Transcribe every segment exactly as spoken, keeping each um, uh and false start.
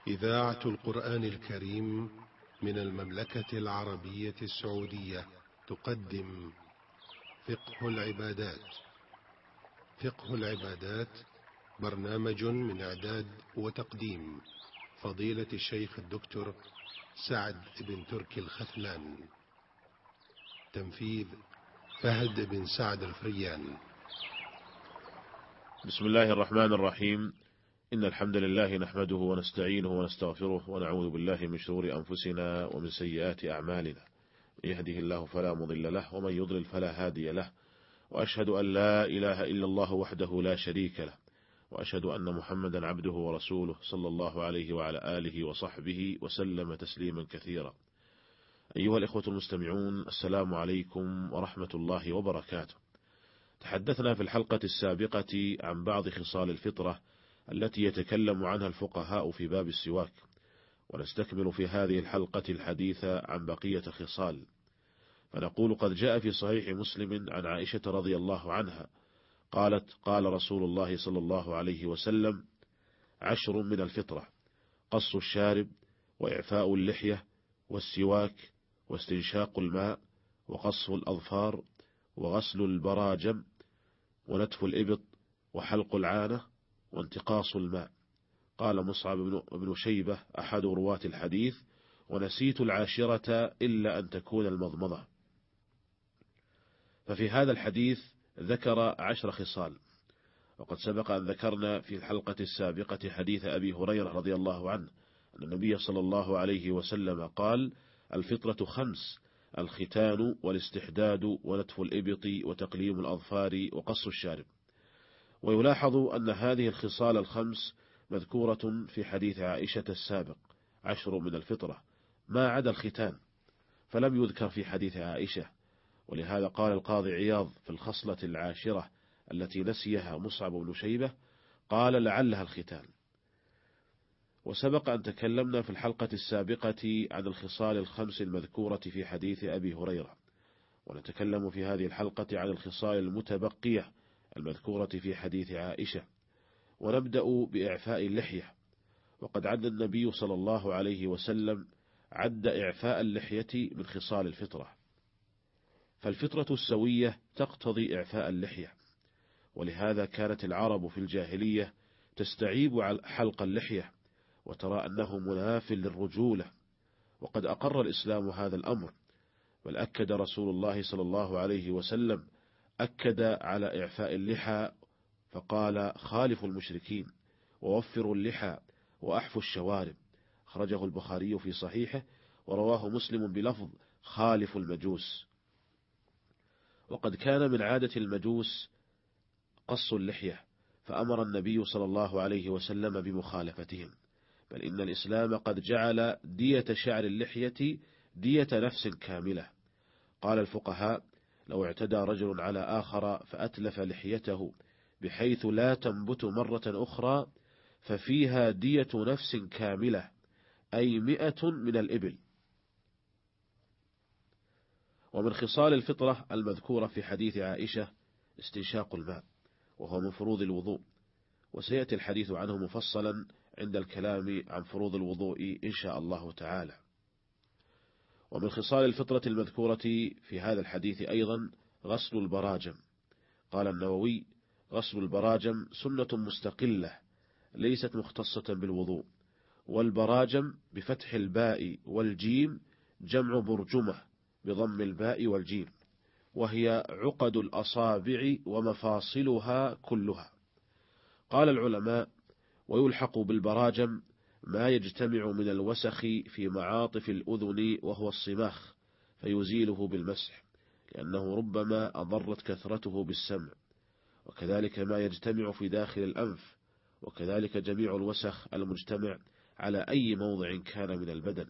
إذاعة القرآن الكريم من المملكة العربية السعودية تقدم فقه العبادات. فقه العبادات برنامج من إعداد وتقديم فضيلة الشيخ الدكتور سعد بن تركي الختلان. تنفيذ فهد بن سعد الفريان. بسم الله الرحمن الرحيم. إن الحمد لله نحمده ونستعينه ونستغفره ونعوذ بالله من شرور أنفسنا ومن سيئات أعمالنا. يهده الله فلا مضل له ومن يضلل فلا هادي له، وأشهد أن لا إله إلا الله وحده لا شريك له، وأشهد أن محمدا عبده ورسوله صلى الله عليه وعلى آله وصحبه وسلم تسليما كثيرا. أيها الإخوة المستمعون، السلام عليكم ورحمة الله وبركاته. تحدثنا في الحلقة السابقة عن بعض خصال الفطرة التي يتكلم عنها الفقهاء في باب السواك، ونستكمل في هذه الحلقة الحديث عن بقية خصال. فنقول: قد جاء في صحيح مسلم عن عائشة رضي الله عنها قالت: قال رسول الله صلى الله عليه وسلم: عشر من الفطرة: قص الشارب، وإعفاء اللحية، والسواك، واستنشاق الماء، وقص الأظفار، وغسل البراجم، ونتف الإبط، وحلق العانة، وانتقاص الماء. قال مصعب بن شيبة أحد رواة الحديث: ونسيت العاشرة إلا أن تكون المضمضة. ففي هذا الحديث ذكر عشر خصال، وقد سبق أن ذكرنا في الحلقة السابقة حديث أبي هريرة رضي الله عنه أن النبي صلى الله عليه وسلم قال: الفطرة خمس: الختان، والاستحداد، ونتف الإبط، وتقليم الأظفار، وقص الشارب. ويلاحظ أن هذه الخصال الخمس مذكورة في حديث عائشة السابق: عشر من الفطرة، ما عدا الختان فلم يذكر في حديث عائشة. ولهذا قال القاضي عياض في الخصلة العاشرة التي نسيها مصعب بن شيبة، قال: لعلها الختان. وسبق أن تكلمنا في الحلقة السابقة عن الخصال الخمس المذكورة في حديث أبي هريرة، ونتكلم في هذه الحلقة عن الخصال المتبقية المذكورة في حديث عائشة. ونبدأ بإعفاء اللحية. وقد عد النبي صلى الله عليه وسلم عد إعفاء اللحية من خصال الفطرة، فالفطرة السوية تقتضي إعفاء اللحية، ولهذا كانت العرب في الجاهلية تستعيب حلق اللحية وترى أنه مناف للرجولة. وقد أقر الإسلام هذا الأمر، بل أكد رسول الله صلى الله عليه وسلم أكد على إعفاء اللحى، فقال: خالفوا المشركين، ووفروا اللحى، وأحفوا الشوارب. خرجه البخاري في صحيحه، ورواه مسلم بلفظ: خالفوا المجوس. وقد كان من عادة المجوس قص اللحية، فأمر النبي صلى الله عليه وسلم بمخالفتهم، بل إن الإسلام قد جعل دية شعر اللحية دية نفس كاملة. قال الفقهاء: لو اعتدى رجل على آخر فأتلف لحيته بحيث لا تنبت مرة أخرى ففيها دية نفس كاملة، أي مئة من الإبل. ومن خصال الفطرة المذكورة في حديث عائشة استنشاق الماء، وهو من فروض الوضوء، وسيأتي الحديث عنه مفصلا عند الكلام عن فروض الوضوء إن شاء الله تعالى. ومن خصال الفطرة المذكورة في هذا الحديث أيضا غسل البراجم. قال النووي: غسل البراجم سنة مستقلة ليست مختصة بالوضوء. والبراجم بفتح الباء والجيم جمع برجمة بضم الباء والجيم، وهي عقد الأصابع ومفاصلها كلها. قال العلماء: ويلحق بالبراجم ما يجتمع من الوسخ في معاطف الأذن وهو الصماخ، فيزيله بالمسح، لأنه ربما أضرت كثرته بالسمع، وكذلك ما يجتمع في داخل الأنف، وكذلك جميع الوسخ المجتمع على أي موضع كان من البدن.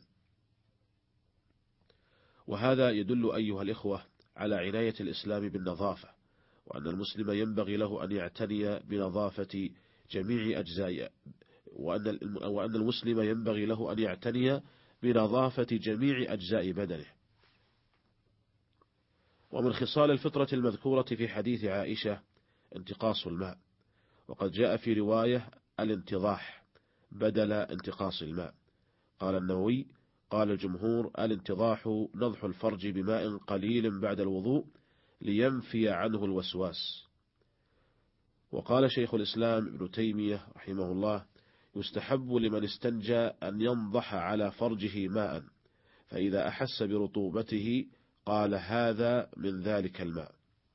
وهذا يدل أيها الإخوة على عناية الإسلام بالنظافة، وأن المسلم ينبغي له أن يعتني بنظافة جميع أجزاء وأن وأن المسلم ينبغي له أن يعتني بنظافة جميع أجزاء بدنه. ومن خصال الفطرة المذكورة في حديث عائشة انتقاص الماء، وقد جاء في رواية الانتضاح، بدل انتقاص الماء. قال النووي: قال الجمهور: الانتضاح نضح الفرج بماء قليل بعد الوضوء لينفي عنه الوسواس. وقال شيخ الإسلام ابن تيمية رحمه الله: يستحب لمن استنجى أن ينضح على فرجه ماء، فإذا أحس برطوبته قال: هذا من ذلك الماء.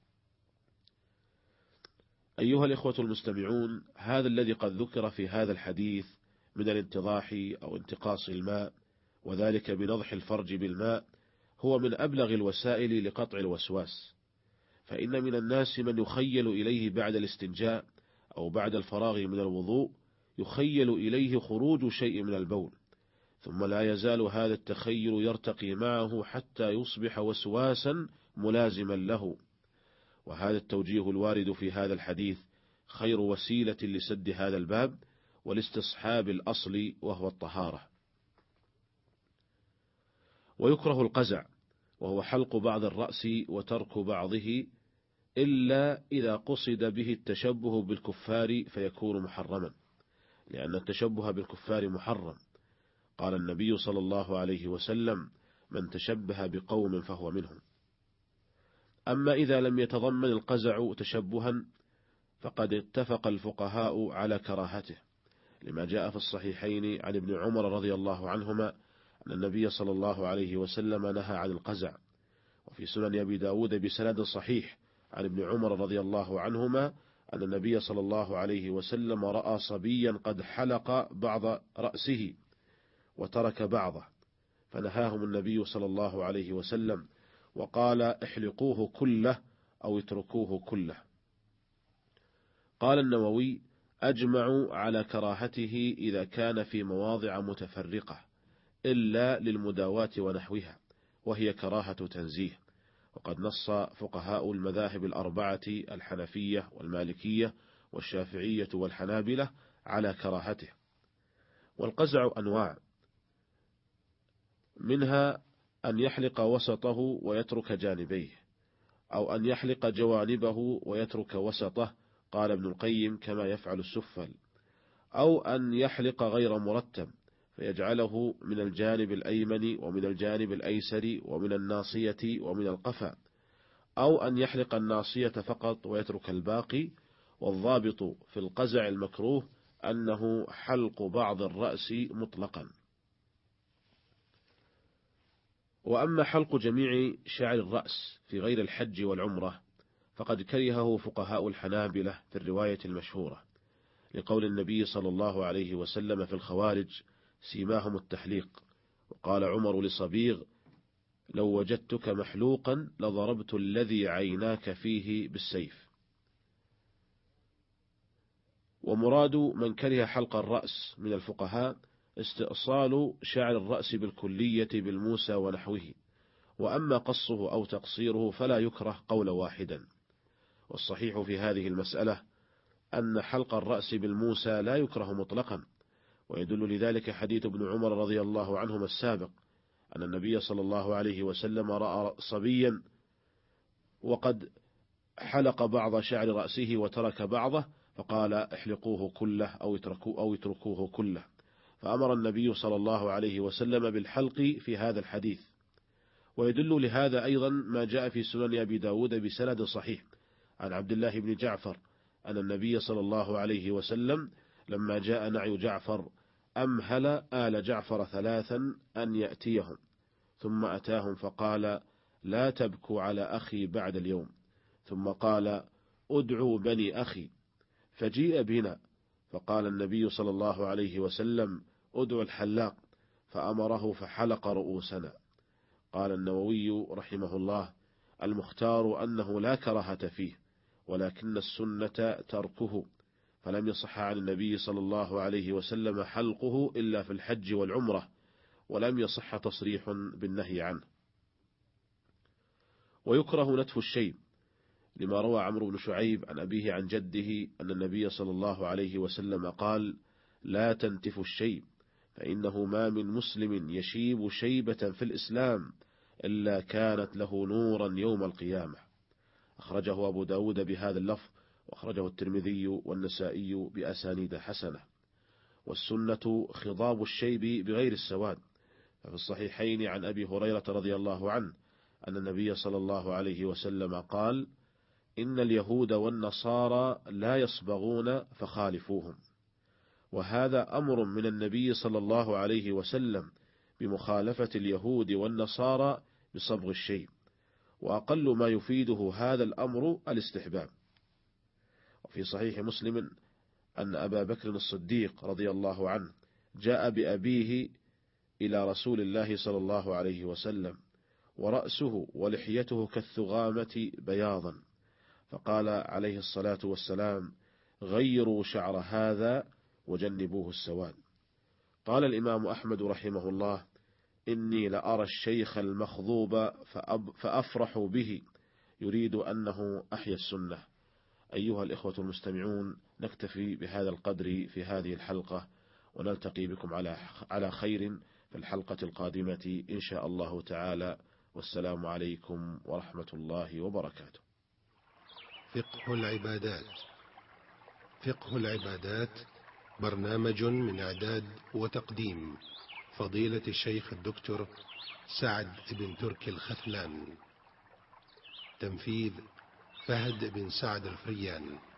أيها الإخوة المستمعون، هذا الذي قد ذكر في هذا الحديث من الانتضاح أو انتقاص الماء، وذلك بنضح الفرج بالماء، هو من أبلغ الوسائل لقطع الوسواس. فإن من الناس من يخيل إليه بعد الاستنجاء أو بعد الفراغ من الوضوء يخيل إليه خروج شيء من البول، ثم لا يزال هذا التخيل يرتقي معه حتى يصبح وسواسا ملازما له. وهذا التوجيه الوارد في هذا الحديث خير وسيلة لسد هذا الباب والاستصحاب الأصل، وهو الطهارة. ويكره القزع، وهو حلق بعض الرأس وترك بعضه، إلا إذا قصد به التشبه بالكفار فيكون محرما، لأن التشبه بالكفار محرم. قال النبي صلى الله عليه وسلم: من تشبه بقوم فهو منهم. أما إذا لم يتضمن القزع تشبها فقد اتفق الفقهاء على كراهته، لما جاء في الصحيحين عن ابن عمر رضي الله عنهما أن النبي صلى الله عليه وسلم نهى عن القزع. وفي سنن أبي داود بسند صحيح عن ابن عمر رضي الله عنهما أن النبي صلى الله عليه وسلم رأى صبيا قد حلق بعض رأسه وترك بعضه، فنهاهم النبي صلى الله عليه وسلم وقال: احلقوه كله أو اتركوه كله. قال النووي: أجمعوا على كراهته إذا كان في مواضع متفرقة إلا للمداواة ونحوها، وهي كراهة تنزيه. وقد نص فقهاء المذاهب الأربعة الحنفية والمالكية والشافعية والحنابلة على كراهته. والقزع أنواع، منها أن يحلق وسطه ويترك جانبيه، أو أن يحلق جوانبه ويترك وسطه، قال ابن القيم: كما يفعل السفل. أو أن يحلق غير مرتب فيجعله من الجانب الأيمن ومن الجانب الأيسر ومن الناصية ومن القفا، أو أن يحلق الناصية فقط ويترك الباقي. والضابط في القزع المكروه أنه حلق بعض الرأس مطلقا. وأما حلق جميع شعر الرأس في غير الحج والعمرة فقد كرهه فقهاء الحنابلة في الرواية المشهورة، لقول النبي صلى الله عليه وسلم في الخوارج: سيماهم التحليق. وقال عمر لصبيغ: لو وجدتك محلوقا لضربت الذي عيناك فيه بالسيف. ومراد من كره حلق الرأس من الفقهاء استئصال شعر الرأس بالكلية بالموسى ونحوه، وأما قصه أو تقصيره فلا يكره قول واحدا. والصحيح في هذه المسألة أن حلق الرأس بالموسى لا يكره مطلقا، ويدل لذلك حديث ابن عمر رضي الله عنهما السابق أن النبي صلى الله عليه وسلم رأى صبيا وقد حلق بعض شعر رأسه وترك بعضه، فقال: احلقوه كله أو اتركوه, أو اتركوه كله. فأمر النبي صلى الله عليه وسلم بالحلق في هذا الحديث. ويدل لهذا أيضا ما جاء في سنن أبي داود بسند صحيح عن عبد الله بن جعفر أن النبي صلى الله عليه وسلم لما جاء نعي جعفر أمهل آل جعفر ثلاثا أن يأتيهم، ثم أتاهم فقال: لا تبكوا على أخي بعد اليوم. ثم قال: ادعوا بني أخي. فجيء بنا فقال النبي صلى الله عليه وسلم: ادعوا الحلاق، فأمره فحلق رؤوسنا. قال النووي رحمه الله: المختار أنه لا كراهة فيه، ولكن السنة تركه، فلم يصح عن النبي صلى الله عليه وسلم حلقه إلا في الحج والعمرة، ولم يصح تصريح بالنهي عنه. ويكره نتف الشيب، لما روى عمرو بن شعيب عن أبيه عن جده أن النبي صلى الله عليه وسلم قال: لا تنتف الشيب، فإنه ما من مسلم يشيب شيبة في الإسلام إلا كانت له نورا يوم القيامة. أخرجه أبو داود بهذا اللفظ، وأخرجه الترمذي والنسائي بأسانيد حسنة. والسنة خضاب الشيب بغير السواد. ففي الصحيحين عن أبي هريرة رضي الله عنه أن النبي صلى الله عليه وسلم قال: إن اليهود والنصارى لا يصبغون فخالفوهم. وهذا أمر من النبي صلى الله عليه وسلم بمخالفة اليهود والنصارى بصبغ الشيب، وأقل ما يفيده هذا الأمر الاستحباب. وفي صحيح مسلم أن أبا بكر الصديق رضي الله عنه جاء بأبيه إلى رسول الله صلى الله عليه وسلم ورأسه ولحيته كالثغامة بياضا، فقال عليه الصلاة والسلام: غيروا شعر هذا وجنبوه السواد. قال الإمام أحمد رحمه الله: إني لأرى الشيخ المخضوب فأفرح به، يريد أنه أحيا السنة. أيها الإخوة المستمعون، نكتفي بهذا القدر في هذه الحلقة، ونلتقي بكم على على خير في الحلقة القادمة إن شاء الله تعالى، والسلام عليكم ورحمة الله وبركاته. فقه العبادات. فقه العبادات برنامج من إعداد وتقديم فضيلة الشيخ الدكتور سعد بن تركي الخثلان. تنفيذ فهد بن سعد الفريان.